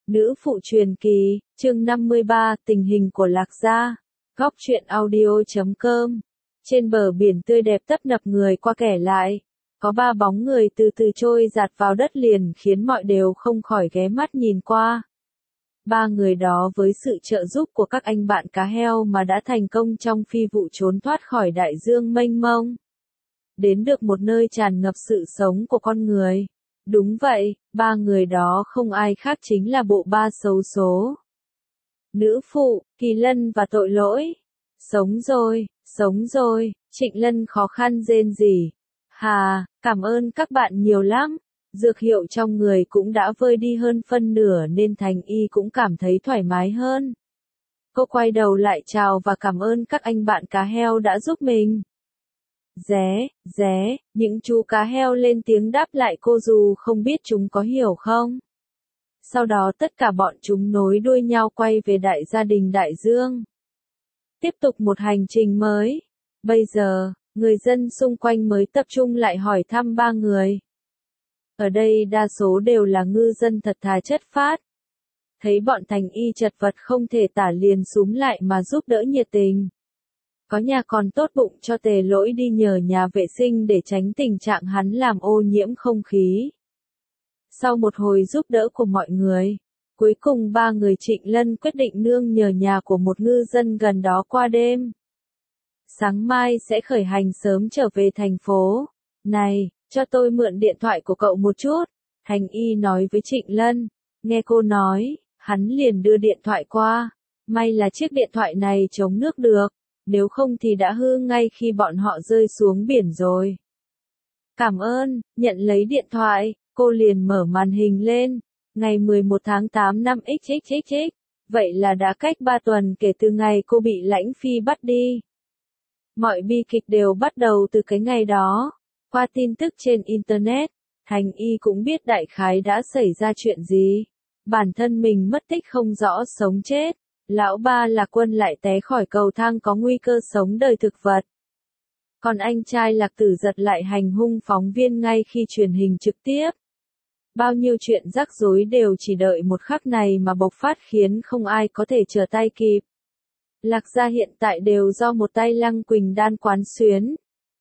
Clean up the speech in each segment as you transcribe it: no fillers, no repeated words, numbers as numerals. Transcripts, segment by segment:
Nữ phụ truyền kỳ, chương 53, tình hình của Lạc Gia. Góc truyện audio.com. Trên bờ biển tươi đẹp tấp nập người qua kẻ lại. Có ba bóng người từ từ trôi dạt vào đất liền khiến mọi đều không khỏi ghé mắt nhìn qua. Ba người đó với sự trợ giúp của các anh bạn cá heo mà đã thành công trong phi vụ trốn thoát khỏi đại dương mênh mông. Đến được một nơi tràn ngập sự sống của con người. Đúng vậy, ba người đó không ai khác chính là bộ ba xấu số. Nữ phụ, Kỳ Lân và Tội Lỗi. Sống rồi, Trịnh Lân khó khăn rên rỉ. Hà, cảm ơn các bạn nhiều lắm. Dược hiệu trong người cũng đã vơi đi hơn phân nửa nên Thành Y cũng cảm thấy thoải mái hơn. Cô quay đầu lại chào và cảm ơn các anh bạn cá heo đã giúp mình. Những chú cá heo lên tiếng đáp lại cô dù không biết chúng có hiểu không. Sau đó tất cả bọn chúng nối đuôi nhau quay về đại gia đình đại dương. Tiếp tục một hành trình mới. Bây giờ, người dân xung quanh mới tập trung lại hỏi thăm ba người. Ở đây đa số đều là ngư dân thật thà chất phác. Thấy bọn Thành Y chật vật không thể tả liền xúm lại mà giúp đỡ nhiệt tình. Có nhà còn tốt bụng cho Tề Lỗi đi nhờ nhà vệ sinh để tránh tình trạng hắn làm ô nhiễm không khí. Sau một hồi giúp đỡ của mọi người, cuối cùng ba người Trịnh Lân quyết định nương nhờ nhà của một ngư dân gần đó qua đêm. Sáng mai sẽ khởi hành sớm trở về thành phố. Này, cho tôi mượn điện thoại của cậu một chút, Thành Y nói với Trịnh Lân. Nghe cô nói, hắn liền đưa điện thoại qua. May là chiếc điện thoại này chống nước được. Nếu không thì đã hư ngay khi bọn họ rơi xuống biển rồi. Cảm ơn, nhận lấy điện thoại, cô liền mở màn hình lên. Ngày 11 tháng 8 năm XXXX, vậy là đã cách 3 tuần kể từ ngày cô bị Lãnh Phi bắt đi. Mọi bi kịch đều bắt đầu từ cái ngày đó. Qua tin tức trên Internet, Thành Y cũng biết đại khái đã xảy ra chuyện gì. Bản thân mình mất tích không rõ sống chết. Lão ba Lạc Quân lại té khỏi cầu thang có nguy cơ sống đời thực vật. Còn anh trai Lạc Tử Giật lại hành hung phóng viên ngay khi truyền hình trực tiếp. Bao nhiêu chuyện rắc rối đều chỉ đợi một khắc này mà bộc phát khiến không ai có thể trở tay kịp. Lạc gia hiện tại đều do một tay Lăng Quỳnh Đan quán xuyến.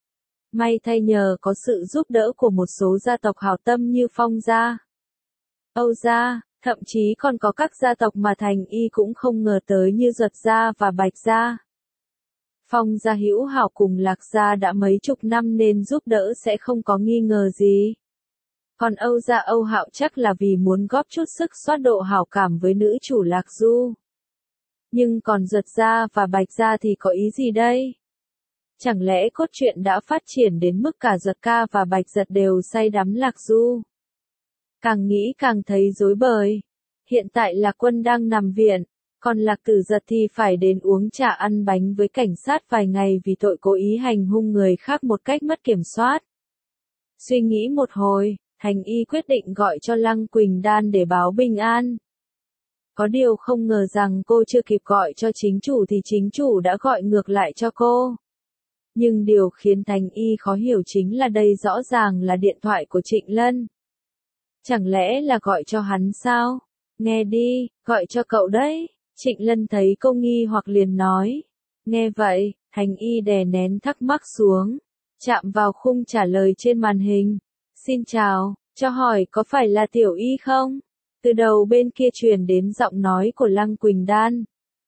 May thay nhờ có sự giúp đỡ của một số gia tộc hảo tâm như Phong gia, Âu gia. Thậm chí còn có các gia tộc mà Thành Y cũng không ngờ tới như Duật gia và Bạch gia. Phong gia hữu hảo cùng Lạc gia đã mấy chục năm nên giúp đỡ sẽ không có nghi ngờ gì. Còn Âu gia Âu Hạo chắc là vì muốn góp chút sức xoát độ hảo cảm với nữ chủ Lạc Du. Nhưng còn Duật gia và Bạch gia thì có ý gì đây? Chẳng lẽ cốt truyện đã phát triển đến mức cả Duật ca và Bạch Giật đều say đắm Lạc Du? Càng nghĩ càng thấy rối bời. Hiện tại Lạc Quân đang nằm viện, còn Lạc Tử Giật thì phải đến uống trà ăn bánh với cảnh sát vài ngày vì tội cố ý hành hung người khác một cách mất kiểm soát. Suy nghĩ một hồi, Thành Y quyết định gọi cho Lăng Quỳnh Đan để báo bình an. Có điều không ngờ rằng cô chưa kịp gọi cho chính chủ thì chính chủ đã gọi ngược lại cho cô. Nhưng điều khiến Thành Y khó hiểu chính là đây rõ ràng là điện thoại của Trịnh Lân. Chẳng lẽ là gọi cho hắn sao? Nghe đi, gọi cho cậu đấy. Trịnh Lân thấy cô nghi hoặc liền nói. Nghe vậy, Thành Y đè nén thắc mắc xuống. Chạm vào khung trả lời trên màn hình. Xin chào, cho hỏi có phải là Tiểu Y không? Từ đầu bên kia truyền đến giọng nói của Lăng Quỳnh Đan.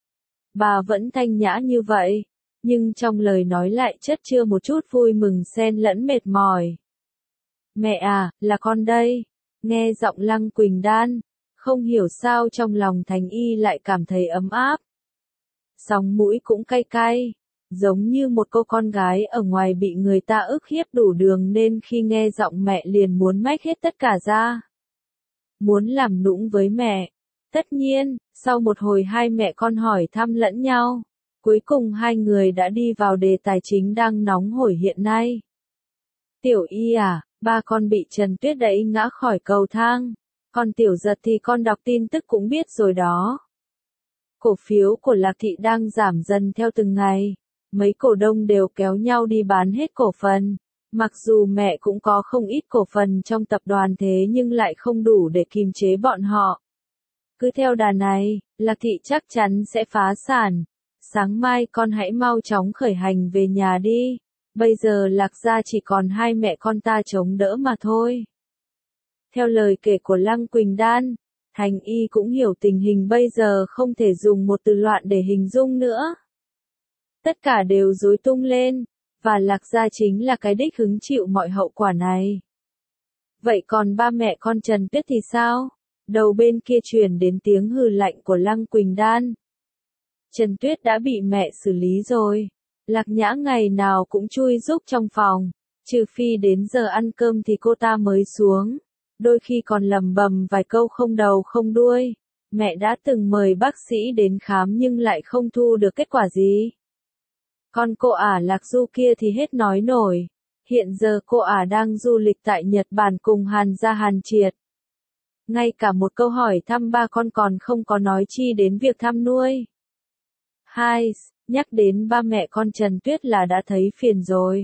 Bà vẫn thanh nhã như vậy, nhưng trong lời nói lại chất chứa một chút vui mừng xen lẫn mệt mỏi. Mẹ à, là con đây. Nghe giọng Lăng Quỳnh Đan, không hiểu sao trong lòng Thành Y lại cảm thấy ấm áp. Sóng mũi cũng cay cay, giống như một cô con gái ở ngoài bị người ta ức hiếp đủ đường nên khi nghe giọng mẹ liền muốn mách hết tất cả ra. Muốn làm nũng với mẹ. Tất nhiên, sau một hồi hai mẹ con hỏi thăm lẫn nhau, cuối cùng hai người đã đi vào đề tài chính đang nóng hổi hiện nay. Tiểu Y à, ba con bị Trần Tuyết đẩy ngã khỏi cầu thang. Còn Tiểu Giật thì con đọc tin tức cũng biết rồi đó. Cổ phiếu của Lạc Thị đang giảm dần theo từng ngày. Mấy cổ đông đều kéo nhau đi bán hết cổ phần. Mặc dù mẹ cũng có không ít cổ phần trong tập đoàn thế nhưng lại không đủ để kiềm chế bọn họ. Cứ theo đà này, Lạc Thị chắc chắn sẽ phá sản. Sáng mai con hãy mau chóng khởi hành về nhà đi. Bây giờ Lạc gia chỉ còn hai mẹ con ta chống đỡ mà thôi. Theo lời kể của Lăng Quỳnh Đan, Thành Y cũng hiểu tình hình bây giờ không thể dùng một từ loạn để hình dung nữa. Tất cả đều rối tung lên, và Lạc gia chính là cái đích hứng chịu mọi hậu quả này. Vậy còn ba mẹ con Trần Tuyết thì sao? Đầu bên kia truyền đến tiếng hừ lạnh của Lăng Quỳnh Đan. Trần Tuyết đã bị mẹ xử lý rồi. Lạc Nhã ngày nào cũng chui rúc trong phòng, trừ phi đến giờ ăn cơm thì cô ta mới xuống. Đôi khi còn lẩm bẩm vài câu không đầu không đuôi. Mẹ đã từng mời bác sĩ đến khám nhưng lại không thu được kết quả gì. Còn cô ả Lạc Du kia thì hết nói nổi. Hiện giờ cô ả đang du lịch tại Nhật Bản cùng Hàn Gia Hàn Triệt. Ngay cả một câu hỏi thăm ba con còn không có, nói chi đến việc thăm nuôi. Hai, nhắc đến ba mẹ con Trần Tuyết là đã thấy phiền rồi.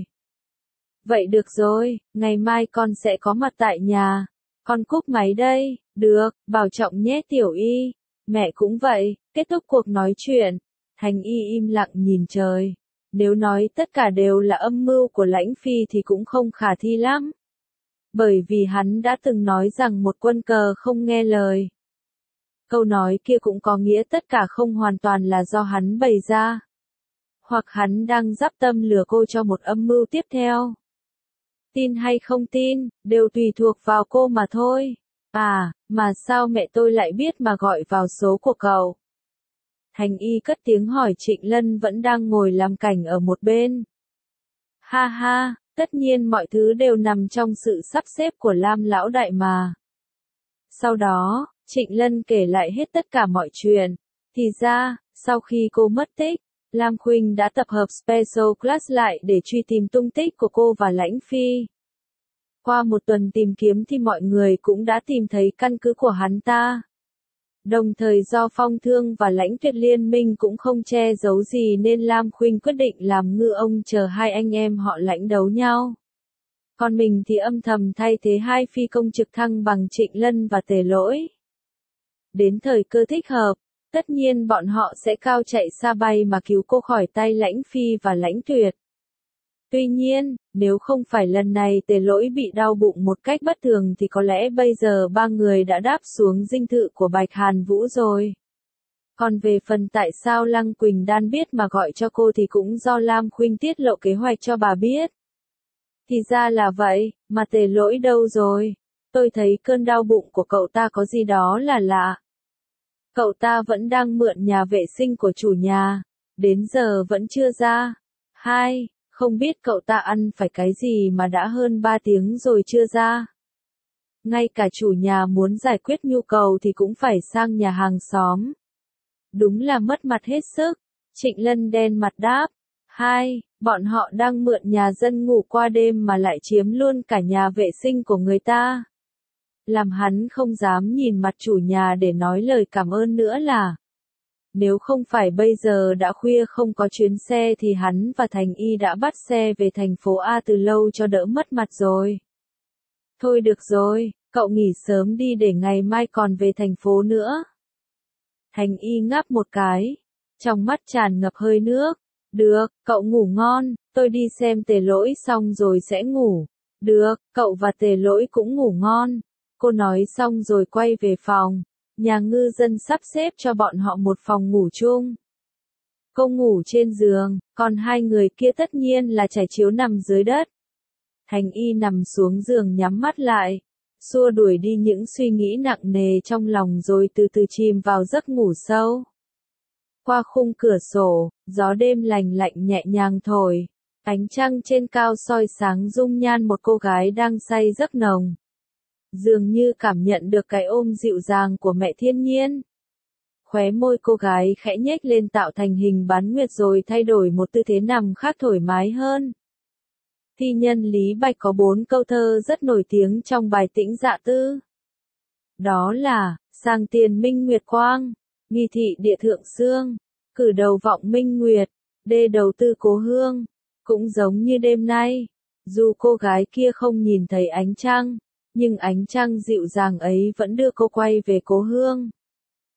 Vậy được rồi, ngày mai con sẽ có mặt tại nhà. Con cúp máy đây. Được, bảo trọng nhé Tiểu Y. Mẹ cũng vậy. Kết thúc cuộc nói chuyện, Thành Y im lặng nhìn trời. Nếu nói tất cả đều là âm mưu của Lãnh Phi thì cũng không khả thi lắm. Bởi vì hắn đã từng nói rằng một quân cờ không nghe lời. Câu nói kia cũng có nghĩa tất cả không hoàn toàn là do hắn bày ra. Hoặc hắn đang dắp tâm lừa cô cho một âm mưu tiếp theo. Tin hay không tin, đều tùy thuộc vào cô mà thôi. À, mà sao mẹ tôi lại biết mà gọi vào số của cậu? Thành Y cất tiếng hỏi Trịnh Lân vẫn đang ngồi làm cảnh ở một bên. Ha ha, tất nhiên mọi thứ đều nằm trong sự sắp xếp của Lam lão đại mà. Sau đó, Trịnh Lân kể lại hết tất cả mọi chuyện. Thì ra, sau khi cô mất tích, Lam Khuynh đã tập hợp Special Class lại để truy tìm tung tích của cô và Lãnh Phi. Qua một tuần tìm kiếm thì mọi người cũng đã tìm thấy căn cứ của hắn ta. Đồng thời do Phong Thương và Lãnh Tuyệt liên minh cũng không che giấu gì nên Lam Khuynh quyết định làm ngư ông chờ hai anh em họ Lãnh đấu nhau. Còn mình thì âm thầm thay thế hai phi công trực thăng bằng Trịnh Lân và Tề Lỗi. Đến thời cơ thích hợp, tất nhiên bọn họ sẽ cao chạy xa bay mà cứu cô khỏi tay Lãnh Phi và Lãnh Tuyệt. Tuy nhiên, nếu không phải lần này Tề Lỗi bị đau bụng một cách bất thường thì có lẽ bây giờ ba người đã đáp xuống dinh thự của Bạch Hàn Vũ rồi. Còn về phần tại sao Lăng Quỳnh Đan biết mà gọi cho cô thì cũng do Lam Khuynh tiết lộ kế hoạch cho bà biết. Thì ra là vậy, mà Tề Lỗi đâu rồi? Tôi thấy cơn đau bụng của cậu ta có gì đó là lạ. Cậu ta vẫn đang mượn nhà vệ sinh của chủ nhà, đến giờ vẫn chưa ra. Hai, không biết cậu ta ăn phải cái gì mà đã hơn 3 tiếng rồi chưa ra. Ngay cả chủ nhà muốn giải quyết nhu cầu thì cũng phải sang nhà hàng xóm. Đúng là mất mặt hết sức. Trịnh Lân đen mặt đáp. Hai, bọn họ đang mượn nhà dân ngủ qua đêm mà lại chiếm luôn cả nhà vệ sinh của người ta. Làm hắn không dám nhìn mặt chủ nhà để nói lời cảm ơn nữa là. Nếu không phải bây giờ đã khuya không có chuyến xe thì hắn và Thành Y đã bắt xe về thành phố A từ lâu cho đỡ mất mặt rồi. Thôi được rồi, cậu nghỉ sớm đi để ngày mai còn về thành phố nữa. Thành Y ngáp một cái, trong mắt tràn ngập hơi nước. Được, cậu ngủ ngon, tôi đi xem Tề Lỗi xong rồi sẽ ngủ. Được, cậu và Tề Lỗi cũng ngủ ngon. Cô nói xong rồi quay về phòng. Nhà ngư dân sắp xếp cho bọn họ một phòng ngủ chung. Cô ngủ trên giường, còn hai người kia tất nhiên là trải chiếu nằm dưới đất. Thành Y nằm xuống giường nhắm mắt lại, xua đuổi đi những suy nghĩ nặng nề trong lòng rồi từ từ chìm vào giấc ngủ sâu. Qua khung cửa sổ, gió đêm lành lạnh nhẹ nhàng thổi, ánh trăng trên cao soi sáng dung nhan một cô gái đang say giấc nồng. Dường như cảm nhận được cái ôm dịu dàng của mẹ thiên nhiên. Khóe môi cô gái khẽ nhếch lên tạo thành hình bán nguyệt rồi thay đổi một tư thế nằm khác thoải mái hơn. Thi nhân Lý Bạch có 4 câu thơ rất nổi tiếng trong bài Tĩnh Dạ Tư. Đó là, sang tiền minh nguyệt quang, nghi thị địa thượng xương, cử đầu vọng minh nguyệt, đê đầu tư cố hương. Cũng giống như đêm nay, dù cô gái kia không nhìn thấy ánh trăng, nhưng ánh trăng dịu dàng ấy vẫn đưa cô quay về cố hương.